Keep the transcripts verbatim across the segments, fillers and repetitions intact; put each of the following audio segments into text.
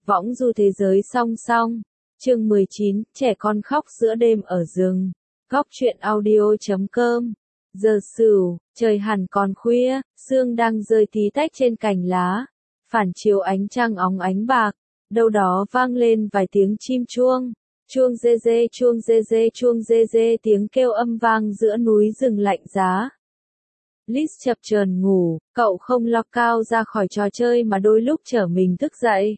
Võng du thế giới song song. Chương mười chín, trẻ con khóc giữa đêm ở rừng. Góc truyện audio chấm com. Giờ Sửu, trời hẳn còn khuya, sương đang rơi tí tách trên cành lá. Phản chiếu ánh trăng óng ánh bạc, đâu đó vang lên vài tiếng chim chuông. Chuông dê dê, chuông dê dê, chuông dê dê, tiếng kêu âm vang giữa núi rừng lạnh giá. Liz chập chờn ngủ, cậu không lọc cao ra khỏi trò chơi mà đôi lúc chở mình thức dậy.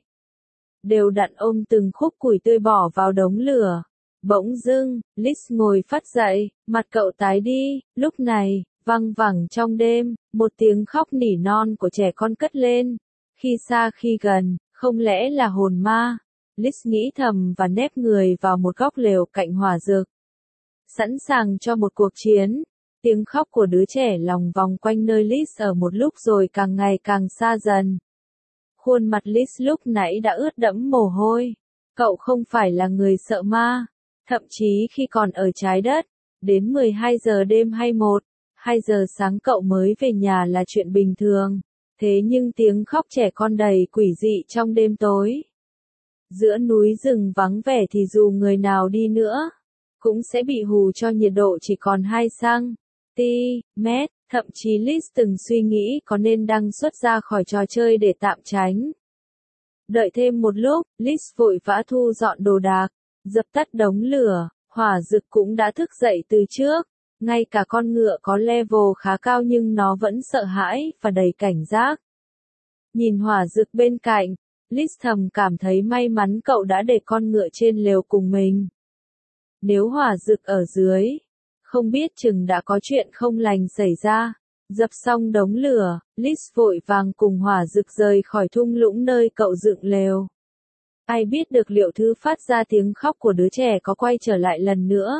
Đều đặn ôm từng khúc củi tươi bỏ vào đống lửa. Bỗng dưng, Liz ngồi phắt dậy, mặt cậu tái đi, lúc này, văng vẳng trong đêm, một tiếng khóc nỉ non của trẻ con cất lên. Khi xa khi gần, không lẽ là hồn ma? Liz nghĩ thầm và nép người vào một góc lều cạnh hỏa rực. Sẵn sàng cho một cuộc chiến. Tiếng khóc của đứa trẻ lòng vòng quanh nơi Liz ở một lúc rồi càng ngày càng xa dần. Khuôn mặt Liz lúc nãy đã ướt đẫm mồ hôi. Cậu không phải là người sợ ma. Thậm chí khi còn ở trái đất, đến mười hai giờ đêm hay một, hai giờ sáng cậu mới về nhà là chuyện bình thường. Thế nhưng tiếng khóc trẻ con đầy quỷ dị trong đêm tối. Giữa núi rừng vắng vẻ thì dù người nào đi nữa, cũng sẽ bị hù cho nhiệt độ chỉ còn hai xăng ti mét. Thậm chí Liz từng suy nghĩ có nên đăng xuất ra khỏi trò chơi để tạm tránh. Đợi thêm một lúc, Liz vội vã thu dọn đồ đạc, dập tắt đống lửa, hỏa rực cũng đã thức dậy từ trước. Ngay cả con ngựa có level khá cao nhưng nó vẫn sợ hãi và đầy cảnh giác. Nhìn hỏa rực bên cạnh, Liz thầm cảm thấy may mắn cậu đã để con ngựa trên lều cùng mình. Nếu hỏa rực ở dưới, không biết chừng đã có chuyện không lành xảy ra. Dập xong đống lửa, Liz vội vàng cùng hỏa rực rời khỏi thung lũng nơi cậu dựng lều. Ai biết được liệu thứ phát ra tiếng khóc của đứa trẻ có quay trở lại lần nữa.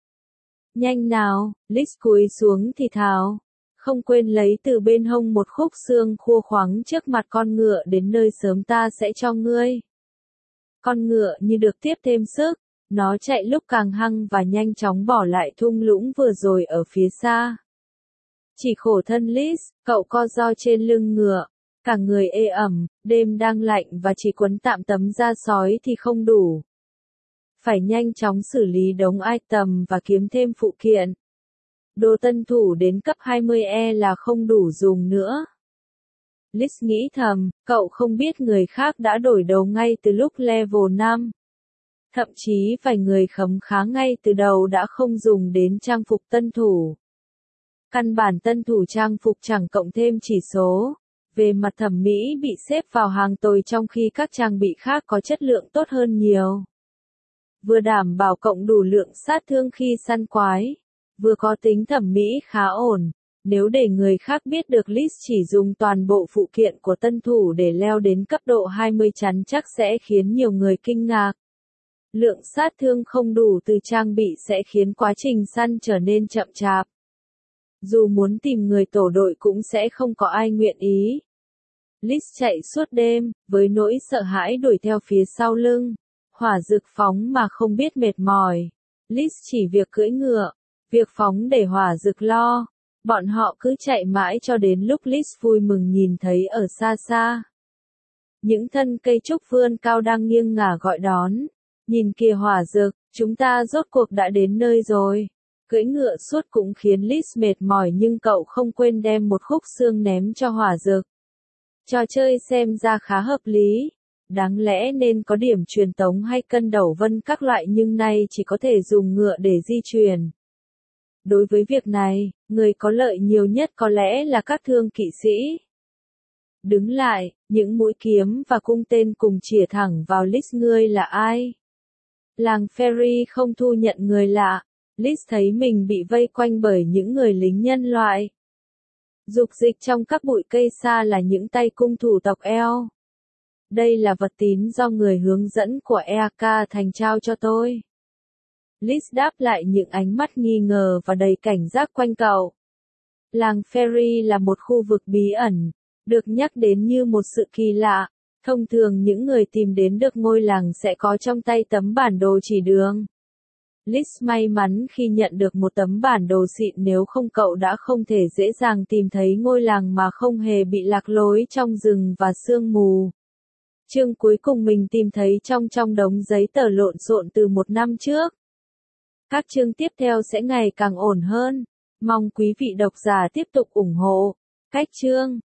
Nhanh nào, Liz cúi xuống thì thào. Không quên lấy từ bên hông một khúc xương khô khoắng trước mặt con ngựa, đến nơi sớm ta sẽ cho ngươi. Con ngựa như được tiếp thêm sức. Nó chạy lúc càng hăng và nhanh chóng bỏ lại thung lũng vừa rồi ở phía xa. Chỉ khổ thân Liz, cậu co ro trên lưng ngựa, cả người ê ẩm, đêm đang lạnh và chỉ quấn tạm tấm da sói thì không đủ. Phải nhanh chóng xử lý đống item và kiếm thêm phụ kiện. Đồ tân thủ đến cấp hai mươi E là không đủ dùng nữa. Liz nghĩ thầm, cậu không biết người khác đã đổi đầu ngay từ lúc level năm. Thậm chí vài người khấm khá ngay từ đầu đã không dùng đến trang phục tân thủ. Căn bản tân thủ trang phục chẳng cộng thêm chỉ số. Về mặt thẩm mỹ bị xếp vào hàng tồi trong khi các trang bị khác có chất lượng tốt hơn nhiều. Vừa đảm bảo cộng đủ lượng sát thương khi săn quái, vừa có tính thẩm mỹ khá ổn. Nếu để người khác biết được Liz chỉ dùng toàn bộ phụ kiện của tân thủ để leo đến cấp độ hai mươi chắn chắc sẽ khiến nhiều người kinh ngạc. Lượng sát thương không đủ từ trang bị sẽ khiến quá trình săn trở nên chậm chạp. Dù muốn tìm người tổ đội cũng sẽ không có ai nguyện ý. Liz chạy suốt đêm, với nỗi sợ hãi đuổi theo phía sau lưng. Hỏa rực phóng mà không biết mệt mỏi. Liz chỉ việc cưỡi ngựa, việc phóng để hỏa rực lo. Bọn họ cứ chạy mãi cho đến lúc Liz vui mừng nhìn thấy ở xa xa. Những thân cây trúc vươn cao đang nghiêng ngả gọi đón. Nhìn kìa hỏa rực, chúng ta rốt cuộc đã đến nơi rồi. Cưỡi ngựa suốt cũng khiến Liz mệt mỏi nhưng cậu không quên đem một khúc xương ném cho hỏa rực. Trò chơi xem ra khá hợp lý. Đáng lẽ nên có điểm truyền tống hay cân đẩu vân các loại nhưng nay chỉ có thể dùng ngựa để di chuyển. Đối với việc này, người có lợi nhiều nhất có lẽ là các thương kỵ sĩ. Đứng lại, những mũi kiếm và cung tên cùng chĩa thẳng vào Liz. Ngươi là ai? Làng Fairy không thu nhận người lạ. Liz thấy mình bị vây quanh bởi những người lính nhân loại. Dục dịch trong các bụi cây xa là những tay cung thủ tộc eo. Đây là vật tín do người hướng dẫn của e a ca thành trao cho tôi. Liz đáp lại những ánh mắt nghi ngờ và đầy cảnh giác quanh cậu. Làng Fairy là một khu vực bí ẩn, được nhắc đến như một sự kỳ lạ. Thông thường những người tìm đến được ngôi làng sẽ có trong tay tấm bản đồ chỉ đường. Liz may mắn khi nhận được một tấm bản đồ xịn, nếu không cậu đã không thể dễ dàng tìm thấy ngôi làng mà không hề bị lạc lối trong rừng và sương mù. Chương cuối cùng mình tìm thấy trong trong đống giấy tờ lộn xộn từ một năm trước. Các chương tiếp theo sẽ ngày càng ổn hơn. Mong quý vị độc giả tiếp tục ủng hộ. Cách chương